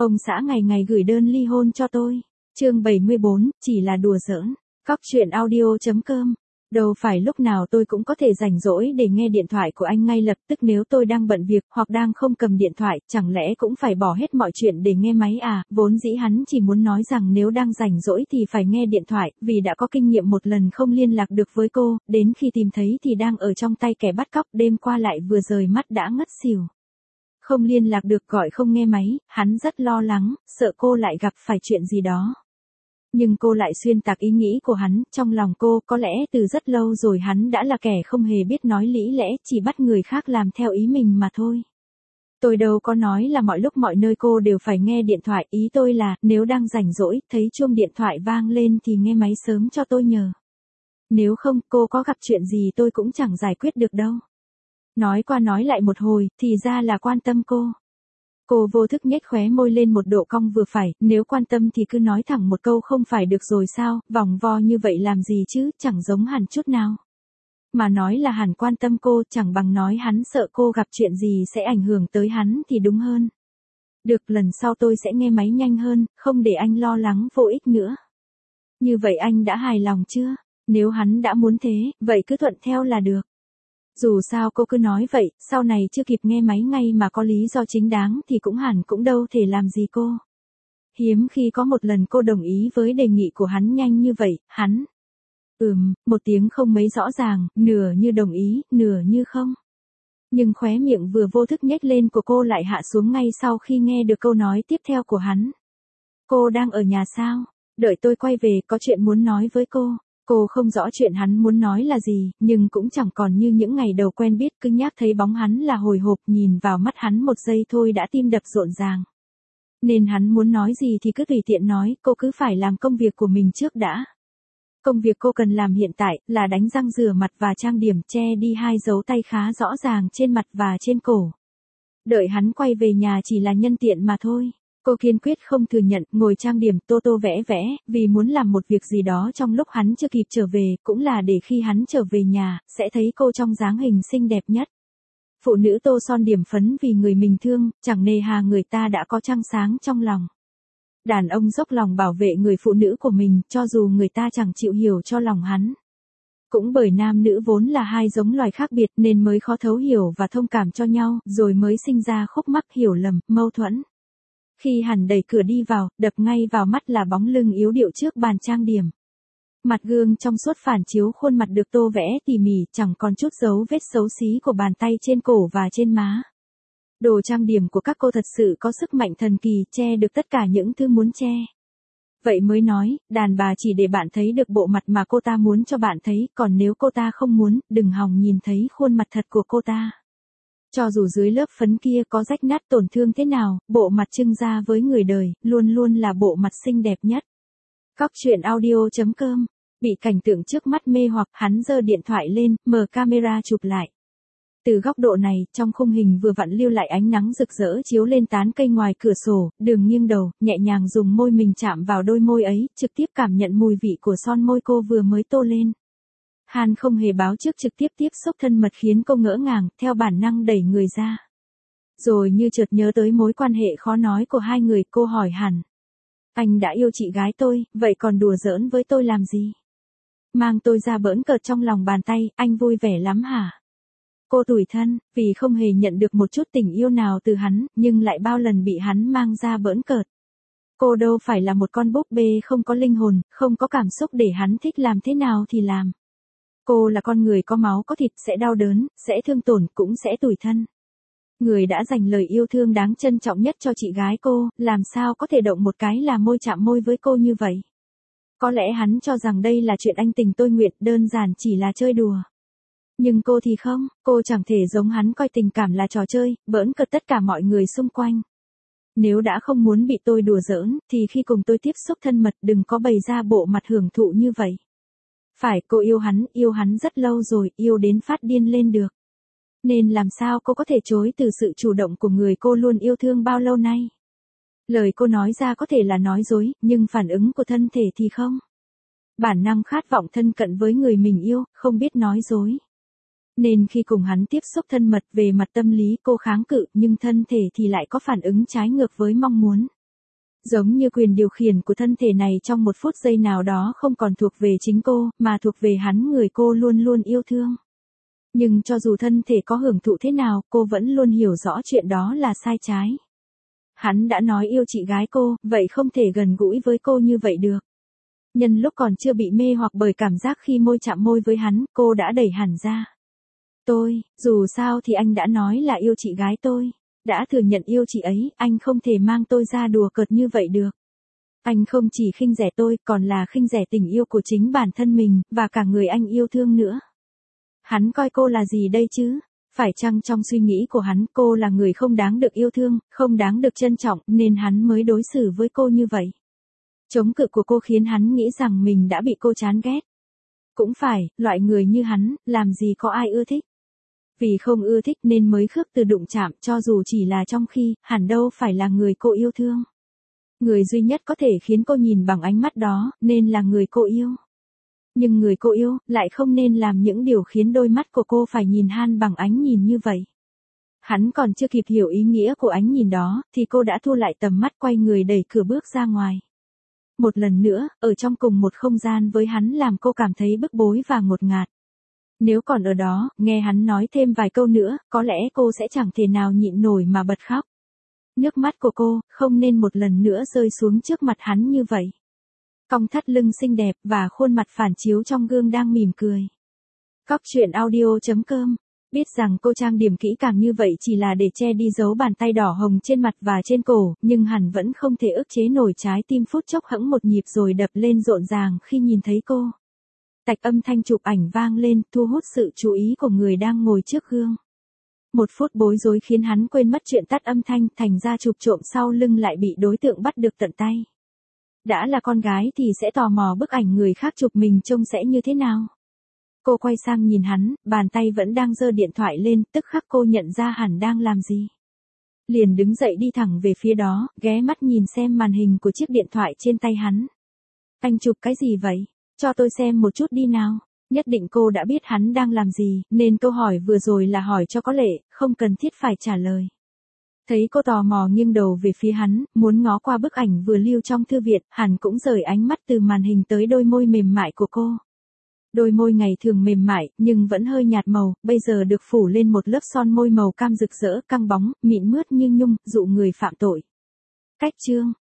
Ông xã ngày ngày gửi đơn ly hôn cho tôi. Chương 74, chỉ là đùa giỡn. Cóc truyện audio.com. Đâu phải lúc nào tôi cũng có thể rảnh rỗi để nghe điện thoại của anh ngay lập tức, nếu tôi đang bận việc hoặc đang không cầm điện thoại, chẳng lẽ cũng phải bỏ hết mọi chuyện để nghe máy à? Vốn dĩ hắn chỉ muốn nói rằng nếu đang rảnh rỗi thì phải nghe điện thoại, vì đã có kinh nghiệm một lần không liên lạc được với cô, đến khi tìm thấy thì đang ở trong tay kẻ bắt cóc, đêm qua lại vừa rời mắt đã ngất xỉu. Không liên lạc được, gọi không nghe máy, hắn rất lo lắng, sợ cô lại gặp phải chuyện gì đó. Nhưng cô lại xuyên tạc ý nghĩ của hắn, trong lòng cô có lẽ từ rất lâu rồi hắn đã là kẻ không hề biết nói lý lẽ, chỉ bắt người khác làm theo ý mình mà thôi. Tôi đâu có nói là mọi lúc mọi nơi cô đều phải nghe điện thoại, ý tôi là nếu đang rảnh rỗi, thấy chuông điện thoại vang lên thì nghe máy sớm cho tôi nhờ. Nếu không, cô có gặp chuyện gì tôi cũng chẳng giải quyết được đâu. Nói qua nói lại một hồi, thì ra là quan tâm cô. Cô vô thức nhếch khóe môi lên một độ cong vừa phải, nếu quan tâm thì cứ nói thẳng một câu không phải được rồi sao, vòng vo như vậy làm gì chứ, chẳng giống hẳn chút nào. Mà nói là hẳn quan tâm cô, chẳng bằng nói hắn sợ cô gặp chuyện gì sẽ ảnh hưởng tới hắn thì đúng hơn. Được, lần sau tôi sẽ nghe máy nhanh hơn, không để anh lo lắng vô ích nữa. Như vậy anh đã hài lòng chưa? Nếu hắn đã muốn thế, vậy cứ thuận theo là được. Dù sao cô cứ nói vậy, sau này chưa kịp nghe máy ngay mà có lý do chính đáng thì cũng hẳn cũng đâu thể làm gì cô. Hiếm khi có một lần cô đồng ý với đề nghị của hắn nhanh như vậy, hắn. Một tiếng không mấy rõ ràng, nửa như đồng ý, nửa như không. Nhưng khóe miệng vừa vô thức nhếch lên của cô lại hạ xuống ngay sau khi nghe được câu nói tiếp theo của hắn. Cô đang ở nhà sao? Đợi tôi quay về, có chuyện muốn nói với cô. Cô không rõ chuyện hắn muốn nói là gì, nhưng cũng chẳng còn như những ngày đầu quen biết, cứ nhắc thấy bóng hắn là hồi hộp, nhìn vào mắt hắn một giây thôi đã tim đập rộn ràng. Nên hắn muốn nói gì thì cứ tùy tiện nói, cô cứ phải làm công việc của mình trước đã. Công việc cô cần làm hiện tại là đánh răng, rửa mặt và trang điểm, che đi hai dấu tay khá rõ ràng trên mặt và trên cổ. Đợi hắn quay về nhà chỉ là nhân tiện mà thôi. Cô kiên quyết không thừa nhận, ngồi trang điểm, tô tô vẽ vẽ, vì muốn làm một việc gì đó trong lúc hắn chưa kịp trở về, cũng là để khi hắn trở về nhà, sẽ thấy cô trong dáng hình xinh đẹp nhất. Phụ nữ tô son điểm phấn vì người mình thương, chẳng nề hà người ta đã có trăng sáng trong lòng. Đàn ông dốc lòng bảo vệ người phụ nữ của mình, cho dù người ta chẳng chịu hiểu cho lòng hắn. Cũng bởi nam nữ vốn là hai giống loài khác biệt nên mới khó thấu hiểu và thông cảm cho nhau, rồi mới sinh ra khúc mắc, hiểu lầm, mâu thuẫn. Khi hắn đẩy cửa đi vào, đập ngay vào mắt là bóng lưng yếu điệu trước bàn trang điểm. Mặt gương trong suốt phản chiếu khuôn mặt được tô vẽ tỉ mỉ, chẳng còn chút dấu vết xấu xí của bàn tay trên cổ và trên má. Đồ trang điểm của các cô thật sự có sức mạnh thần kỳ, che được tất cả những thứ muốn che. Vậy mới nói, đàn bà chỉ để bạn thấy được bộ mặt mà cô ta muốn cho bạn thấy, còn nếu cô ta không muốn, đừng hòng nhìn thấy khuôn mặt thật của cô ta. Cho dù dưới lớp phấn kia có rách nát tổn thương thế nào, bộ mặt trưng ra với người đời, luôn luôn là bộ mặt xinh đẹp nhất. Cóc truyện audio.com. Bị cảnh tượng trước mắt mê hoặc, hắn giơ điện thoại lên, mở camera chụp lại. Từ góc độ này, trong khung hình vừa vặn lưu lại ánh nắng rực rỡ chiếu lên tán cây ngoài cửa sổ, Đường nghiêng đầu, nhẹ nhàng dùng môi mình chạm vào đôi môi ấy, trực tiếp cảm nhận mùi vị của son môi cô vừa mới tô lên. Hắn không hề báo trước, trực tiếp tiếp xúc thân mật khiến cô ngỡ ngàng, theo bản năng đẩy người ra. Rồi như chợt nhớ tới mối quan hệ khó nói của hai người, cô hỏi hẳn. Anh đã yêu chị gái tôi, vậy còn đùa giỡn với tôi làm gì? Mang tôi ra bỡn cợt trong lòng bàn tay, anh vui vẻ lắm hả? Cô tủi thân, vì không hề nhận được một chút tình yêu nào từ hắn, nhưng lại bao lần bị hắn mang ra bỡn cợt. Cô đâu phải là một con búp bê không có linh hồn, không có cảm xúc để hắn thích làm thế nào thì làm. Cô là con người có máu có thịt, sẽ đau đớn, sẽ thương tổn, cũng sẽ tủi thân. Người đã dành lời yêu thương đáng trân trọng nhất cho chị gái cô, làm sao có thể động một cái là môi chạm môi với cô như vậy? Có lẽ hắn cho rằng đây là chuyện anh tình tôi nguyện, đơn giản chỉ là chơi đùa. Nhưng cô thì không, cô chẳng thể giống hắn coi tình cảm là trò chơi, bỡn cợt tất cả mọi người xung quanh. Nếu đã không muốn bị tôi đùa giỡn, thì khi cùng tôi tiếp xúc thân mật đừng có bày ra bộ mặt hưởng thụ như vậy. Phải, cô yêu hắn rất lâu rồi, yêu đến phát điên lên được. Nên làm sao cô có thể chối từ sự chủ động của người cô luôn yêu thương bao lâu nay? Lời cô nói ra có thể là nói dối, nhưng phản ứng của thân thể thì không. Bản năng khát vọng thân cận với người mình yêu, không biết nói dối. Nên khi cùng hắn tiếp xúc thân mật, về mặt tâm lý cô kháng cự, nhưng thân thể thì lại có phản ứng trái ngược với mong muốn. Giống như quyền điều khiển của thân thể này trong một phút giây nào đó không còn thuộc về chính cô, mà thuộc về hắn, người cô luôn luôn yêu thương. Nhưng cho dù thân thể có hưởng thụ thế nào, cô vẫn luôn hiểu rõ chuyện đó là sai trái. Hắn đã nói yêu chị gái cô, vậy không thể gần gũi với cô như vậy được. Nhân lúc còn chưa bị mê hoặc bởi cảm giác khi môi chạm môi với hắn, cô đã đẩy hẳn ra. Dù sao thì anh đã nói là yêu chị gái tôi. Đã thừa nhận yêu chị ấy, anh không thể mang tôi ra đùa cợt như vậy được. Anh không chỉ khinh rẻ tôi, còn là khinh rẻ tình yêu của chính bản thân mình, và cả người anh yêu thương nữa. Hắn coi cô là gì đây chứ? Phải chăng trong suy nghĩ của hắn cô là người không đáng được yêu thương, không đáng được trân trọng, nên hắn mới đối xử với cô như vậy? Chống cự của cô khiến hắn nghĩ rằng mình đã bị cô chán ghét. Cũng phải, loại người như hắn, làm gì có ai ưa thích. Vì không ưa thích nên mới khước từ đụng chạm, cho dù chỉ là trong khi, hẳn đâu phải là người cô yêu thương. Người duy nhất có thể khiến cô nhìn bằng ánh mắt đó, nên là người cô yêu. Nhưng người cô yêu, lại không nên làm những điều khiến đôi mắt của cô phải nhìn han bằng ánh nhìn như vậy. Hắn còn chưa kịp hiểu ý nghĩa của ánh nhìn đó, thì cô đã thu lại tầm mắt, quay người đẩy cửa bước ra ngoài. Một lần nữa, ở trong cùng một không gian với hắn làm cô cảm thấy bức bối và ngột ngạt. Nếu còn ở đó, nghe hắn nói thêm vài câu nữa, có lẽ cô sẽ chẳng thể nào nhịn nổi mà bật khóc. Nước mắt của cô, không nên một lần nữa rơi xuống trước mặt hắn như vậy. Cong thắt lưng xinh đẹp và khuôn mặt phản chiếu trong gương đang mỉm cười. Cóc truyện audio.com. Biết rằng cô trang điểm kỹ càng như vậy chỉ là để che đi dấu bàn tay đỏ hồng trên mặt và trên cổ, nhưng hắn vẫn không thể ức chế nổi trái tim phút chốc hẫng một nhịp rồi đập lên rộn ràng khi nhìn thấy cô. Tạch âm thanh chụp ảnh vang lên, thu hút sự chú ý của người đang ngồi trước gương. Một phút bối rối khiến hắn quên mất chuyện tắt âm thanh, thành ra chụp trộm sau lưng lại bị đối tượng bắt được tận tay. Đã là con gái thì sẽ tò mò bức ảnh người khác chụp mình trông sẽ như thế nào. Cô quay sang nhìn hắn, bàn tay vẫn đang giơ điện thoại lên, tức khắc cô nhận ra hắn đang làm gì. Liền đứng dậy đi thẳng về phía đó, ghé mắt nhìn xem màn hình của chiếc điện thoại trên tay hắn. Anh chụp cái gì vậy? Cho tôi xem một chút đi nào. Nhất định cô đã biết hắn đang làm gì, nên câu hỏi vừa rồi là hỏi cho có lệ, không cần thiết phải trả lời. Thấy cô tò mò nghiêng đầu về phía hắn, muốn ngó qua bức ảnh vừa lưu trong thư viện, hắn cũng rời ánh mắt từ màn hình tới đôi môi mềm mại của cô. Đôi môi ngày thường mềm mại, nhưng vẫn hơi nhạt màu, bây giờ được phủ lên một lớp son môi màu cam rực rỡ, căng bóng, mịn mướt như nhung, dụ người phạm tội. Cách chương